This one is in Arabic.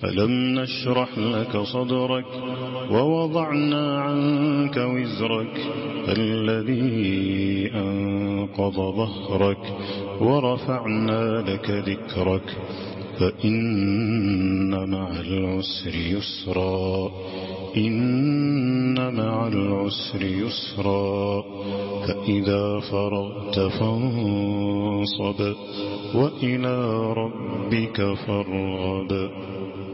ألم نشرح لك صدرك ووضعنا عنك وزرك الذي أنقض ظهرك ورفعنا لك ذكرك فإن مع العسر يسرا إن مع العسر يسرا فإذا فرغت فانصب وإلى ربك فارغب